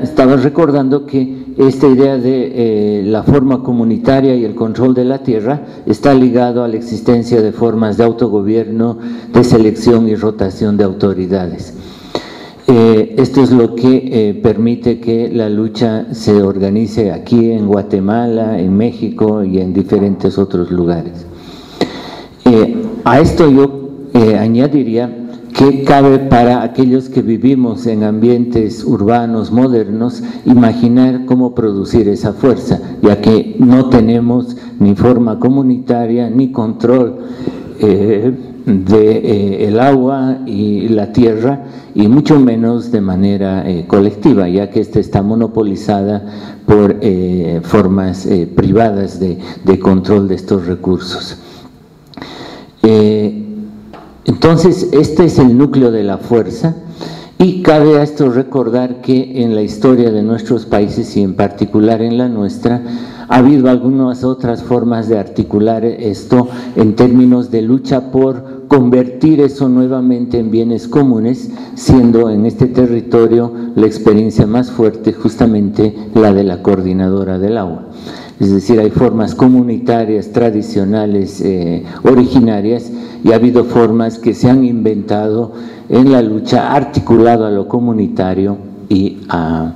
estaba recordando que esta idea de la forma comunitaria y el control de la tierra está ligado a la existencia de formas de autogobierno, de selección y rotación de autoridades. Esto es lo que permite que la lucha se organice aquí en Guatemala, en México y en diferentes otros lugares. A esto yo añadiría que cabe para aquellos que vivimos en ambientes urbanos modernos imaginar cómo producir esa fuerza, ya que no tenemos ni forma comunitaria ni control del agua y la tierra, y mucho menos de manera colectiva, ya que esta está monopolizada por formas privadas de control de estos recursos. Entonces, este es el núcleo de la fuerza, y cabe a esto recordar que en la historia de nuestros países y en particular en la nuestra, ha habido algunas otras formas de articular esto en términos de lucha por convertir eso nuevamente en bienes comunes, siendo en este territorio la experiencia más fuerte justamente la de la Coordinadora del Agua. Es decir, hay formas comunitarias, tradicionales, originarias, y ha habido formas que se han inventado en la lucha, articulado a lo comunitario y a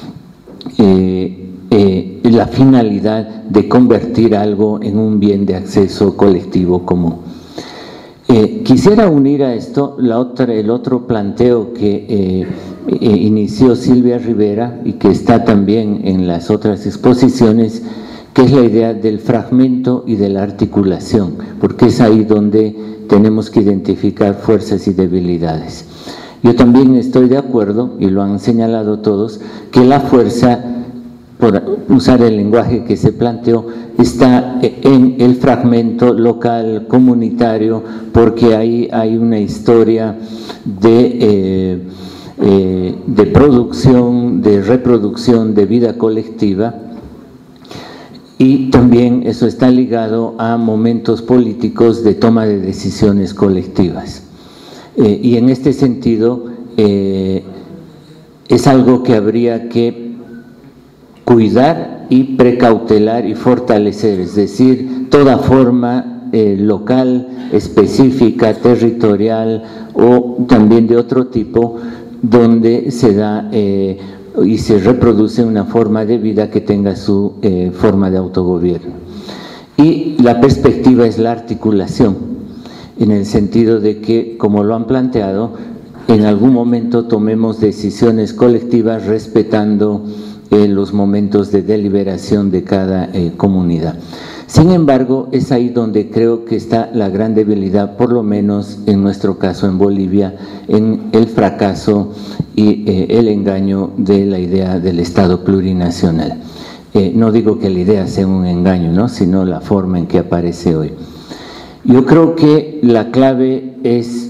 la finalidad de convertir algo en un bien de acceso colectivo común. Quisiera unir a esto el otro planteo que inició Silvia Rivera y que está también en las otras exposiciones, que es la idea del fragmento y de la articulación, porque es ahí donde tenemos que identificar fuerzas y debilidades. Yo también estoy de acuerdo, y lo han señalado todos, que la fuerza, por usar el lenguaje que se planteó, está en el fragmento local, comunitario, porque ahí hay una historia de producción, de reproducción, de vida colectiva, y también eso está ligado a momentos políticos de toma de decisiones colectivas. Y en este sentido es algo que habría que cuidar y precautelar y fortalecer, es decir, toda forma local, específica, territorial o también de otro tipo, donde se da y se reproduce una forma de vida que tenga su forma de autogobierno. Y la perspectiva es la articulación, en el sentido de que, como lo han planteado, en algún momento tomemos decisiones colectivas respetando los momentos de deliberación de cada comunidad. Sin embargo, es ahí donde creo que está la gran debilidad, por lo menos en nuestro caso en Bolivia, en el fracaso y el engaño de la idea del Estado plurinacional. No digo que la idea sea un engaño, ¿no?, sino la forma en que aparece hoy. Yo creo que la clave es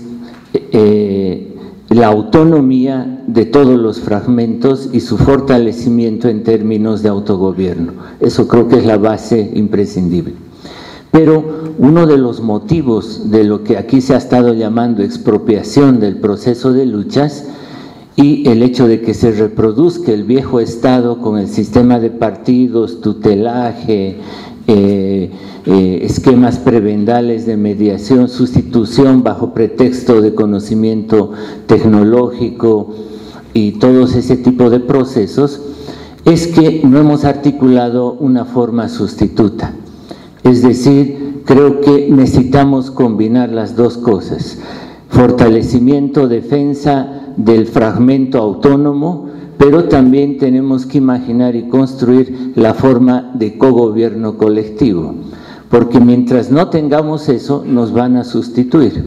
la autonomía de todos los fragmentos y su fortalecimiento en términos de autogobierno. Eso creo que es la base imprescindible. Pero uno de los motivos de lo que aquí se ha estado llamando expropiación del proceso de luchas y el hecho de que se reproduzca el viejo Estado con el sistema de partidos, tutelaje, esquemas prebendales de mediación, sustitución bajo pretexto de conocimiento tecnológico y todos ese tipo de procesos, es que no hemos articulado una forma sustituta. Es decir, creo que necesitamos combinar las dos cosas: fortalecimiento, defensa del fragmento autónomo, pero también tenemos que imaginar y construir la forma de cogobierno colectivo, porque mientras no tengamos eso, nos van a sustituir.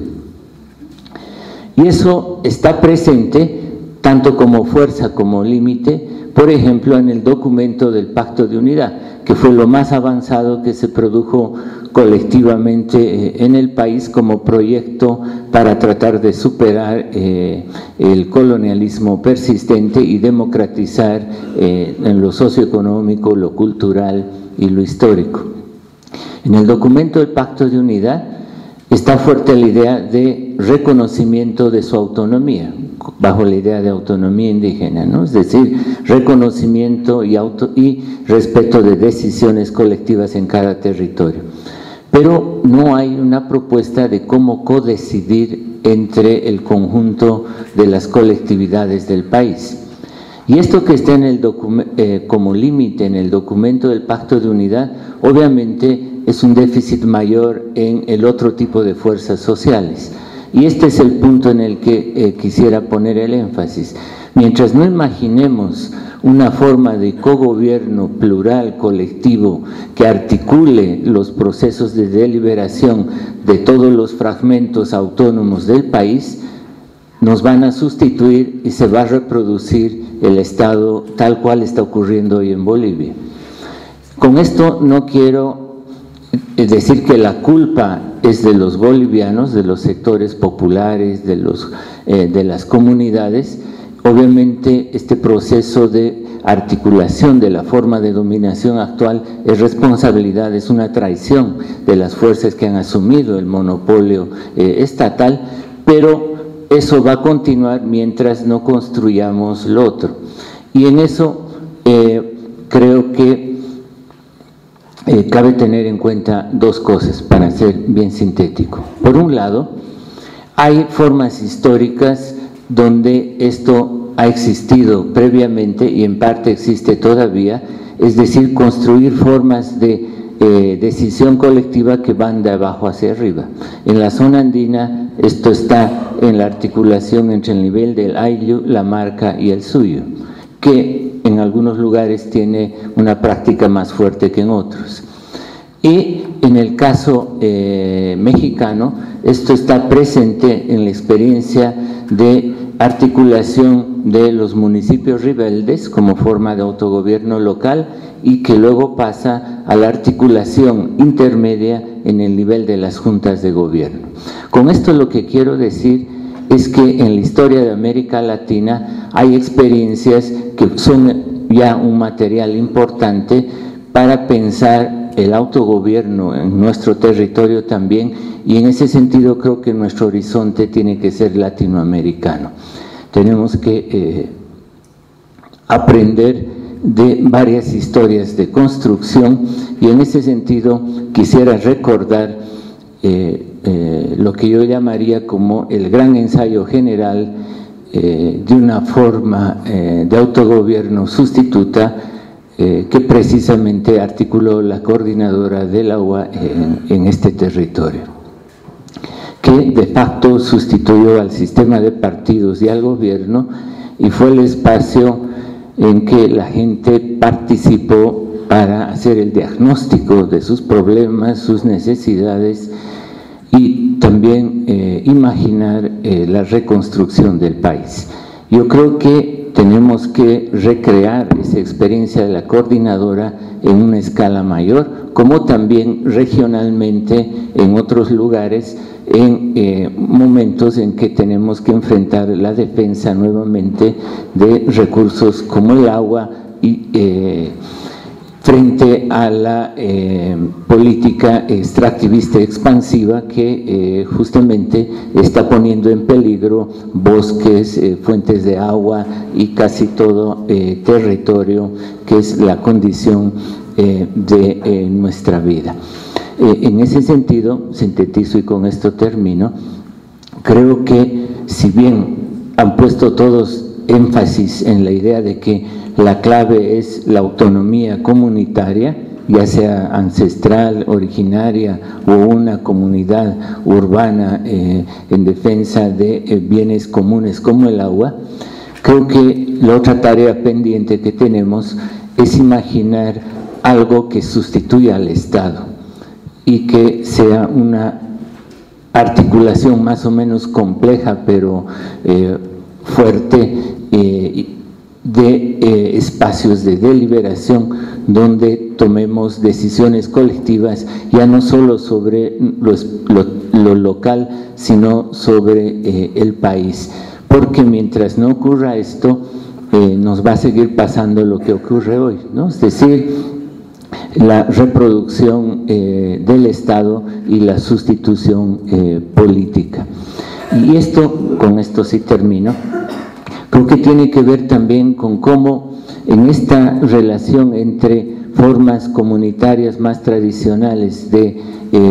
Y eso está presente tanto como fuerza como límite, por ejemplo, en el documento del Pacto de Unidad, que fue lo más avanzado que se produjo colectivamente en el país como proyecto para tratar de superar el colonialismo persistente y democratizar en lo socioeconómico, lo cultural y lo histórico. En el documento del Pacto de Unidad está fuerte la idea de reconocimiento de su autonomía, bajo la idea de autonomía indígena, ¿no? Es decir, reconocimiento y respeto de decisiones colectivas en cada territorio. Pero no hay una propuesta de cómo codecidir entre el conjunto de las colectividades del país. Y esto que está en como límite en el documento del Pacto de Unidad, obviamente es un déficit mayor en el otro tipo de fuerzas sociales. Y este es el punto en el que quisiera poner el énfasis. Mientras no imaginemos una forma de cogobierno plural, colectivo, que articule los procesos de deliberación de todos los fragmentos autónomos del país, nos van a sustituir y se va a reproducir el Estado tal cual está ocurriendo hoy en Bolivia. Con esto no quiero decir que la culpa es de los bolivianos, de los sectores populares, de las comunidades. Obviamente este proceso de articulación de la forma de dominación actual es responsabilidad, es una traición de las fuerzas que han asumido el monopolio estatal, pero eso va a continuar mientras no construyamos lo otro. Y en eso creo que cabe tener en cuenta dos cosas para ser bien sintético. Por un lado, hay formas históricas donde esto ha existido previamente y en parte existe todavía, es decir, construir formas de decisión colectiva que van de abajo hacia arriba. En la zona andina esto está en la articulación entre el nivel del Ayllu, la Marca y el Suyo, que en algunos lugares tiene una práctica más fuerte que en otros. Y en el caso mexicano, esto está presente en la experiencia de articulación de los municipios rebeldes como forma de autogobierno local y que luego pasa a la articulación intermedia en el nivel de las juntas de gobierno. Con esto lo que quiero decir es que en la historia de América Latina hay experiencias que son ya un material importante para pensar el autogobierno en nuestro territorio también, y en ese sentido creo que nuestro horizonte tiene que ser latinoamericano. Tenemos que aprender de varias historias de construcción, y en ese sentido quisiera recordar lo que yo llamaría como el gran ensayo general de una forma de autogobierno sustituta que precisamente articuló la Coordinadora del Agua en este territorio, que de facto sustituyó al sistema de partidos y al gobierno, y fue el espacio en que la gente participó para hacer el diagnóstico de sus problemas, sus necesidades y también imaginar la reconstrucción del país. Yo creo que tenemos que recrear esa experiencia de la coordinadora en una escala mayor, como también regionalmente en otros lugares, en momentos en que tenemos que enfrentar la defensa nuevamente de recursos como el agua y frente a la política extractivista expansiva que justamente está poniendo en peligro bosques, fuentes de agua y casi todo territorio que es la condición de nuestra vida. En ese sentido, sintetizo y con esto termino, creo que si bien han puesto todos énfasis en la idea de que la clave es la autonomía comunitaria, ya sea ancestral, originaria o una comunidad urbana en defensa de bienes comunes como el agua, creo que la otra tarea pendiente que tenemos es imaginar algo que sustituya al Estado y que sea una articulación más o menos compleja pero fuerte de espacios de deliberación donde tomemos decisiones colectivas ya no solo sobre lo local sino sobre el país, porque mientras no ocurra esto nos va a seguir pasando lo que ocurre hoy, ¿no? Es decir, la reproducción del Estado y la sustitución política. Y con esto sí termino, creo que tiene que ver también con cómo en esta relación entre formas comunitarias más tradicionales de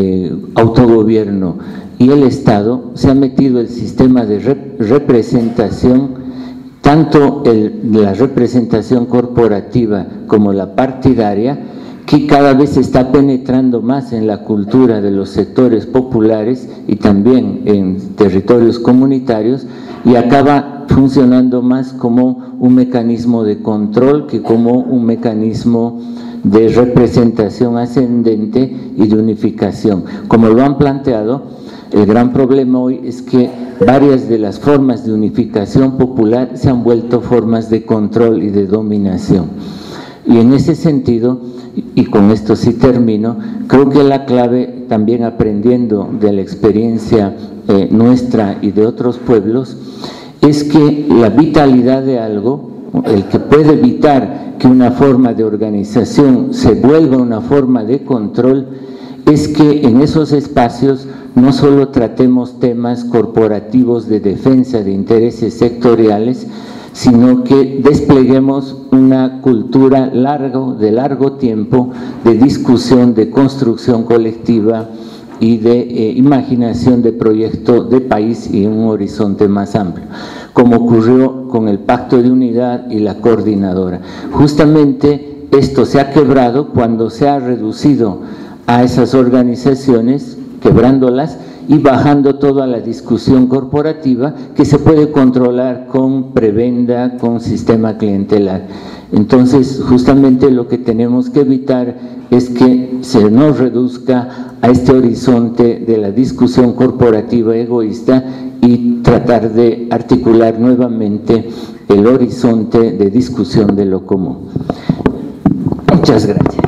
autogobierno y el Estado se ha metido el sistema de representación, tanto la representación corporativa como la partidaria, que cada vez está penetrando más en la cultura de los sectores populares y también en territorios comunitarios, y acaba funcionando más como un mecanismo de control que como un mecanismo de representación ascendente y de unificación. Como lo han planteado, el gran problema hoy es que varias de las formas de unificación popular se han vuelto formas de control y de dominación. Y en ese sentido, y con esto sí termino, creo que la clave, también aprendiendo de la experiencia nuestra y de otros pueblos, es que la vitalidad de algo, el que puede evitar que una forma de organización se vuelva una forma de control, es que en esos espacios no solo tratemos temas corporativos de defensa de intereses sectoriales, sino que despleguemos una cultura de largo tiempo de discusión, de construcción colectiva y de imaginación de proyecto de país y un horizonte más amplio, como ocurrió con el Pacto de Unidad y la Coordinadora. Justamente esto se ha quebrado cuando se ha reducido a esas organizaciones, quebrándolas y bajando toda la discusión corporativa que se puede controlar con prebenda, con sistema clientelar. Entonces, justamente lo que tenemos que evitar es que se nos reduzca a este horizonte de la discusión corporativa egoísta y tratar de articular nuevamente el horizonte de discusión de lo común. Muchas gracias.